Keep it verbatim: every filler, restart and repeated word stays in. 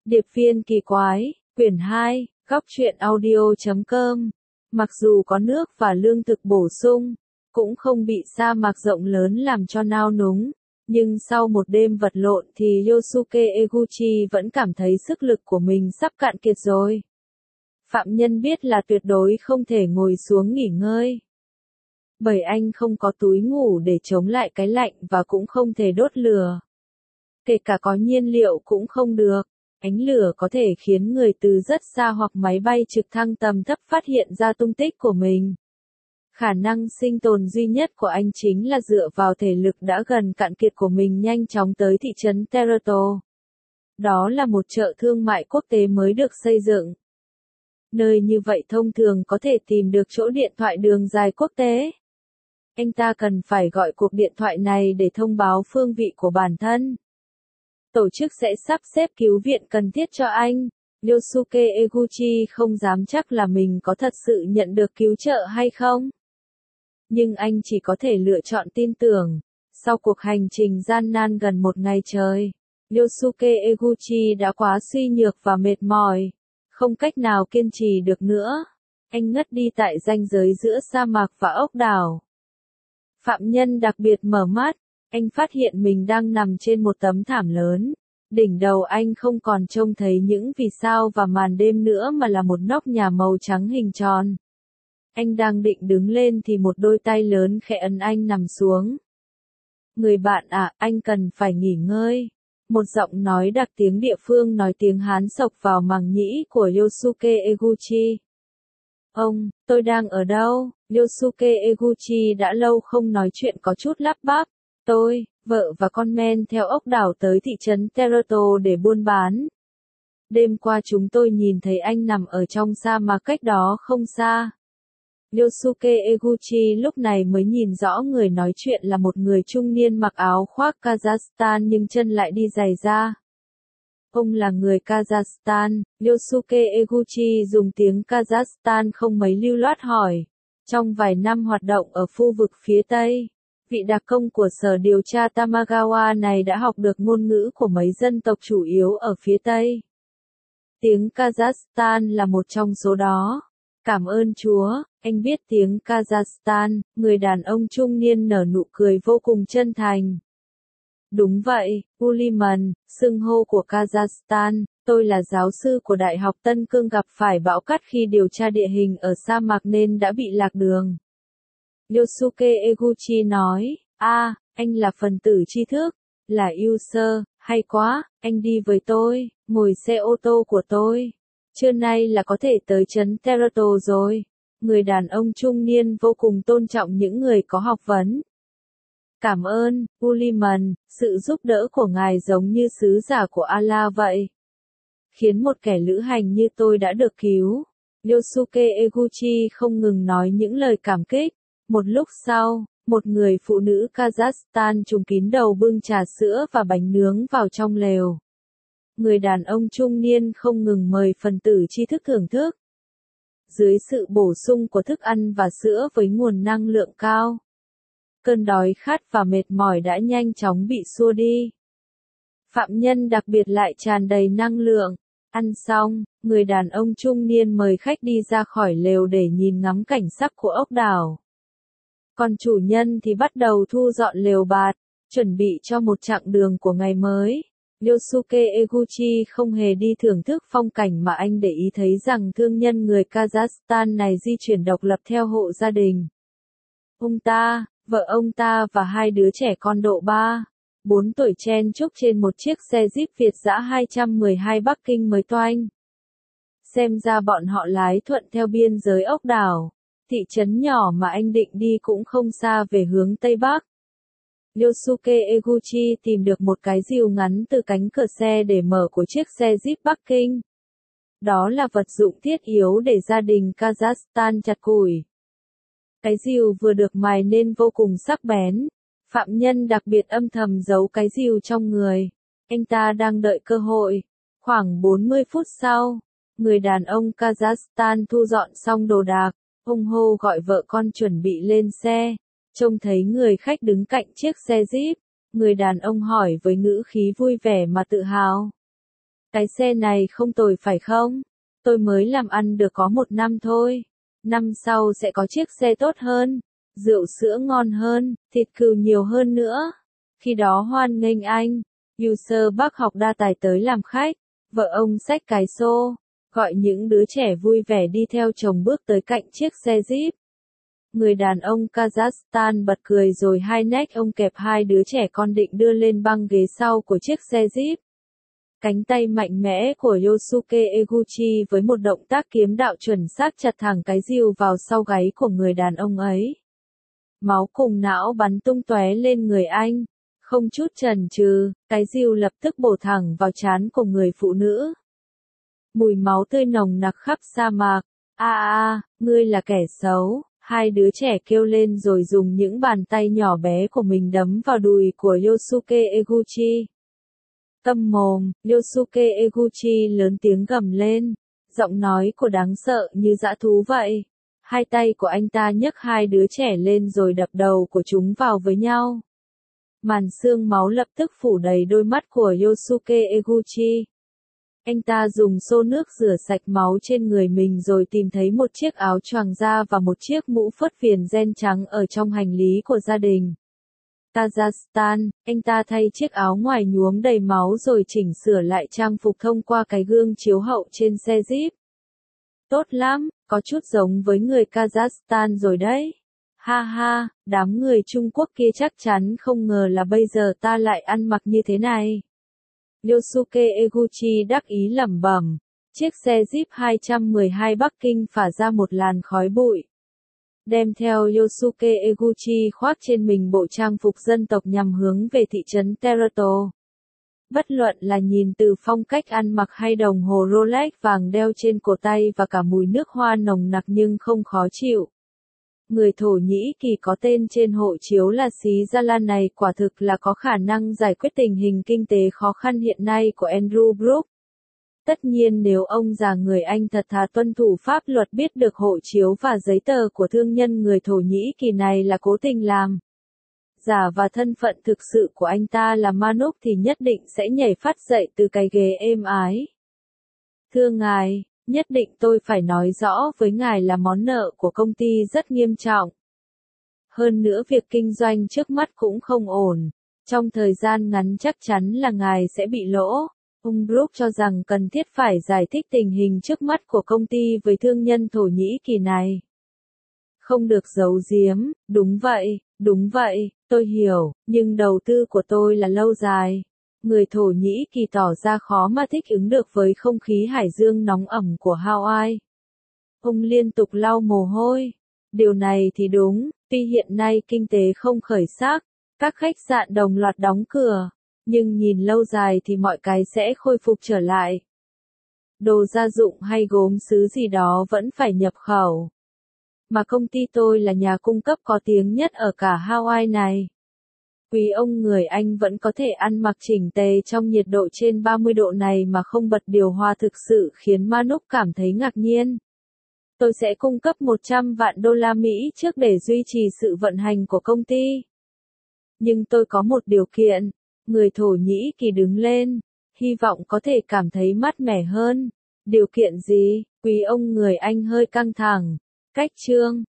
Điệp viên kỳ quái, quyển hai, góc truyện audio chấm com. Mặc dù có nước và lương thực bổ sung, cũng không bị sa mạc rộng lớn làm cho nao núng, nhưng sau một đêm vật lộn thì Yosuke Eguchi vẫn cảm thấy sức lực của mình sắp cạn kiệt rồi. Phạm nhân biết là tuyệt đối không thể ngồi xuống nghỉ ngơi. Bởi anh không có túi ngủ để chống lại cái lạnh và cũng không thể đốt lửa. Kể cả có nhiên liệu cũng không được. Ánh lửa có thể khiến người từ rất xa hoặc máy bay trực thăng tầm thấp phát hiện ra tung tích của mình. Khả năng sinh tồn duy nhất của anh chính là dựa vào thể lực đã gần cạn kiệt của mình nhanh chóng tới thị trấn Teruto. Đó là một chợ thương mại quốc tế mới được xây dựng. Nơi như vậy thông thường có thể tìm được chỗ điện thoại đường dài quốc tế. Anh ta cần phải gọi cuộc điện thoại này để thông báo phương vị của bản thân. Tổ chức sẽ sắp xếp cứu viện cần thiết cho anh. Yosuke Eguchi không dám chắc là mình có thật sự nhận được cứu trợ hay không. Nhưng anh chỉ có thể lựa chọn tin tưởng. Sau cuộc hành trình gian nan gần một ngày trời, Yosuke Eguchi đã quá suy nhược và mệt mỏi. Không cách nào kiên trì được nữa. Anh ngất đi tại ranh giới giữa sa mạc và ốc đảo. Phạm nhân đặc biệt mở mắt. Anh phát hiện mình đang nằm trên một tấm thảm lớn. Đỉnh đầu anh không còn trông thấy những vì sao và màn đêm nữa mà là một nóc nhà màu trắng hình tròn. Anh đang định đứng lên thì một đôi tay lớn khẽ ấn anh nằm xuống. Người bạn à, anh cần phải nghỉ ngơi. Một giọng nói đặc tiếng địa phương nói tiếng Hán xộc vào màng nhĩ của Yosuke Eguchi. Ông, tôi đang ở đâu? Yosuke Eguchi đã lâu không nói chuyện có chút lắp bắp. Tôi, vợ và con men theo ốc đảo tới thị trấn Teruto để buôn bán. Đêm qua chúng tôi nhìn thấy anh nằm ở trong sa mạc cách đó không xa. Yosuke Eguchi lúc này mới nhìn rõ người nói chuyện là một người trung niên mặc áo khoác Kazakhstan nhưng chân lại đi giày da. Ông là người Kazakhstan, Yosuke Eguchi dùng tiếng Kazakhstan không mấy lưu loát hỏi. Trong vài năm hoạt động ở khu vực phía Tây, vị đặc công của sở điều tra Tamagawa này đã học được ngôn ngữ của mấy dân tộc chủ yếu ở phía Tây. Tiếng Kazakhstan là một trong số đó. Cảm ơn Chúa, anh biết tiếng Kazakhstan, người đàn ông trung niên nở nụ cười vô cùng chân thành. Đúng vậy, Uliman, xưng hô của Kazakhstan, tôi là giáo sư của Đại học Tân Cương gặp phải bão cát khi điều tra địa hình ở sa mạc nên đã bị lạc đường. Yosuke Eguchi nói, a, à, anh là phần tử tri thức, là user, hay quá, anh đi với tôi, ngồi xe ô tô của tôi. Trưa nay là có thể tới trấn Teruto rồi. Người đàn ông trung niên vô cùng tôn trọng những người có học vấn. Cảm ơn, Uliman, sự giúp đỡ của ngài giống như sứ giả của Allah vậy. Khiến một kẻ lữ hành như tôi đã được cứu. Yosuke Eguchi không ngừng nói những lời cảm kích. Một lúc sau, một người phụ nữ Kazakhstan trùm kín đầu bưng trà sữa và bánh nướng vào trong lều. Người đàn ông trung niên không ngừng mời phần tử tri thức thưởng thức. Dưới sự bổ sung của thức ăn và sữa với nguồn năng lượng cao, cơn đói khát và mệt mỏi đã nhanh chóng bị xua đi. Phạm nhân đặc biệt lại tràn đầy năng lượng. Ăn xong, người đàn ông trung niên mời khách đi ra khỏi lều để nhìn ngắm cảnh sắc của ốc đảo. Còn chủ nhân thì bắt đầu thu dọn lều bạt, chuẩn bị cho một chặng đường của ngày mới. Yosuke Eguchi không hề đi thưởng thức phong cảnh mà anh để ý thấy rằng thương nhân người Kazakhstan này di chuyển độc lập theo hộ gia đình. Ông ta, vợ ông ta và hai đứa trẻ con độ ba, bốn tuổi chen chúc trên một chiếc xe Jeep Việt dã hai trăm mười hai Bắc Kinh mới toanh. Xem ra bọn họ lái thuận theo biên giới ốc đảo. Thị trấn nhỏ mà anh định đi cũng không xa về hướng Tây Bắc. Yosuke Eguchi tìm được một cái rìu ngắn từ cánh cửa xe để mở của chiếc xe Jeep Bắc Kinh. Đó là vật dụng thiết yếu để gia đình Kazakhstan chặt củi. Cái rìu vừa được mài nên vô cùng sắc bén. Phạm nhân đặc biệt âm thầm giấu cái rìu trong người. Anh ta đang đợi cơ hội. Khoảng bốn mươi phút sau, người đàn ông Kazakhstan thu dọn xong đồ đạc. Ông hô gọi vợ con chuẩn bị lên xe. Trông thấy người khách đứng cạnh chiếc xe Jeep, người đàn ông hỏi với ngữ khí vui vẻ mà tự hào. Cái xe này không tồi phải không? Tôi mới làm ăn được có một năm thôi. Năm sau sẽ có chiếc xe tốt hơn, rượu sữa ngon hơn, thịt cừu nhiều hơn nữa. Khi đó hoan nghênh anh, user bác học đa tài tới làm khách. Vợ ông xách cái xô, gọi những đứa trẻ vui vẻ đi theo chồng bước tới cạnh chiếc xe Jeep. Người đàn ông Kazakhstan bật cười rồi hai nách ông kẹp hai đứa trẻ con định đưa lên băng ghế sau của chiếc xe Jeep. Cánh tay mạnh mẽ của Yosuke Eguchi với một động tác kiếm đạo chuẩn xác chặt thẳng cái rìu vào sau gáy của người đàn ông ấy. Máu cùng não bắn tung tóe lên người anh. Không chút chần chừ, cái rìu lập tức bổ thẳng vào trán của người phụ nữ. Mùi máu tươi nồng nặc khắp sa mạc. A a, ngươi là kẻ xấu. Hai đứa trẻ kêu lên rồi dùng những bàn tay nhỏ bé của mình đấm vào đùi của Yosuke Eguchi. Câm mồm, Yosuke Eguchi lớn tiếng gầm lên. Giọng nói của đáng sợ như dã thú vậy. Hai tay của anh ta nhấc hai đứa trẻ lên rồi đập đầu của chúng vào với nhau. Màn sương máu lập tức phủ đầy đôi mắt của Yosuke Eguchi. Anh ta dùng xô nước rửa sạch máu trên người mình rồi tìm thấy một chiếc áo choàng da và một chiếc mũ phớt viền ren trắng ở trong hành lý của gia đình. Kazakhstan, anh ta thay chiếc áo ngoài nhuốm đầy máu rồi chỉnh sửa lại trang phục thông qua cái gương chiếu hậu trên xe Jeep. Tốt lắm, có chút giống với người Kazakhstan rồi đấy. Ha ha, đám người Trung Quốc kia chắc chắn không ngờ là bây giờ ta lại ăn mặc như thế này. Yosuke Eguchi đắc ý lẩm bẩm. Chiếc xe Jeep hai một hai Bắc Kinh phả ra một làn khói bụi. Đem theo Yosuke Eguchi khoác trên mình bộ trang phục dân tộc nhằm hướng về thị trấn Terato. Bất luận là nhìn từ phong cách ăn mặc hay đồng hồ Rolex vàng đeo trên cổ tay và cả mùi nước hoa nồng nặc nhưng không khó chịu. Người Thổ Nhĩ Kỳ có tên trên hộ chiếu là Xí Gia Lan này quả thực là có khả năng giải quyết tình hình kinh tế khó khăn hiện nay của Andrew Brook. Tất nhiên nếu ông già người Anh thật thà tuân thủ pháp luật biết được hộ chiếu và giấy tờ của thương nhân người Thổ Nhĩ Kỳ này là cố tình làm giả và thân phận thực sự của anh ta là Manuk thì nhất định sẽ nhảy phát dậy từ cái ghế êm ái. Thưa ngài, nhất định tôi phải nói rõ với ngài là món nợ của công ty rất nghiêm trọng. Hơn nữa việc kinh doanh trước mắt cũng không ổn. Trong thời gian ngắn chắc chắn là ngài sẽ bị lỗ. Ông Brook cho rằng cần thiết phải giải thích tình hình trước mắt của công ty với thương nhân Thổ Nhĩ Kỳ này. Không được giấu giếm, đúng vậy, đúng vậy, tôi hiểu, nhưng đầu tư của tôi là lâu dài. Người Thổ Nhĩ Kỳ tỏ ra khó mà thích ứng được với không khí hải dương nóng ẩm của Hawaii. Ông liên tục lau mồ hôi. Điều này thì đúng, tuy hiện nay kinh tế không khởi sắc, các khách sạn đồng loạt đóng cửa, nhưng nhìn lâu dài thì mọi cái sẽ khôi phục trở lại. Đồ gia dụng hay gốm sứ gì đó vẫn phải nhập khẩu. Mà công ty tôi là nhà cung cấp có tiếng nhất ở cả Hawaii này. Quý ông người Anh vẫn có thể ăn mặc chỉnh tề trong nhiệt độ trên ba mươi độ này mà không bật điều hòa thực sự khiến Manuk cảm thấy ngạc nhiên. Tôi sẽ cung cấp một trăm vạn đô la Mỹ trước để duy trì sự vận hành của công ty. Nhưng tôi có một điều kiện. Người Thổ Nhĩ Kỳ đứng lên, hy vọng có thể cảm thấy mát mẻ hơn. Điều kiện gì? Quý ông người Anh hơi căng thẳng. Cách chương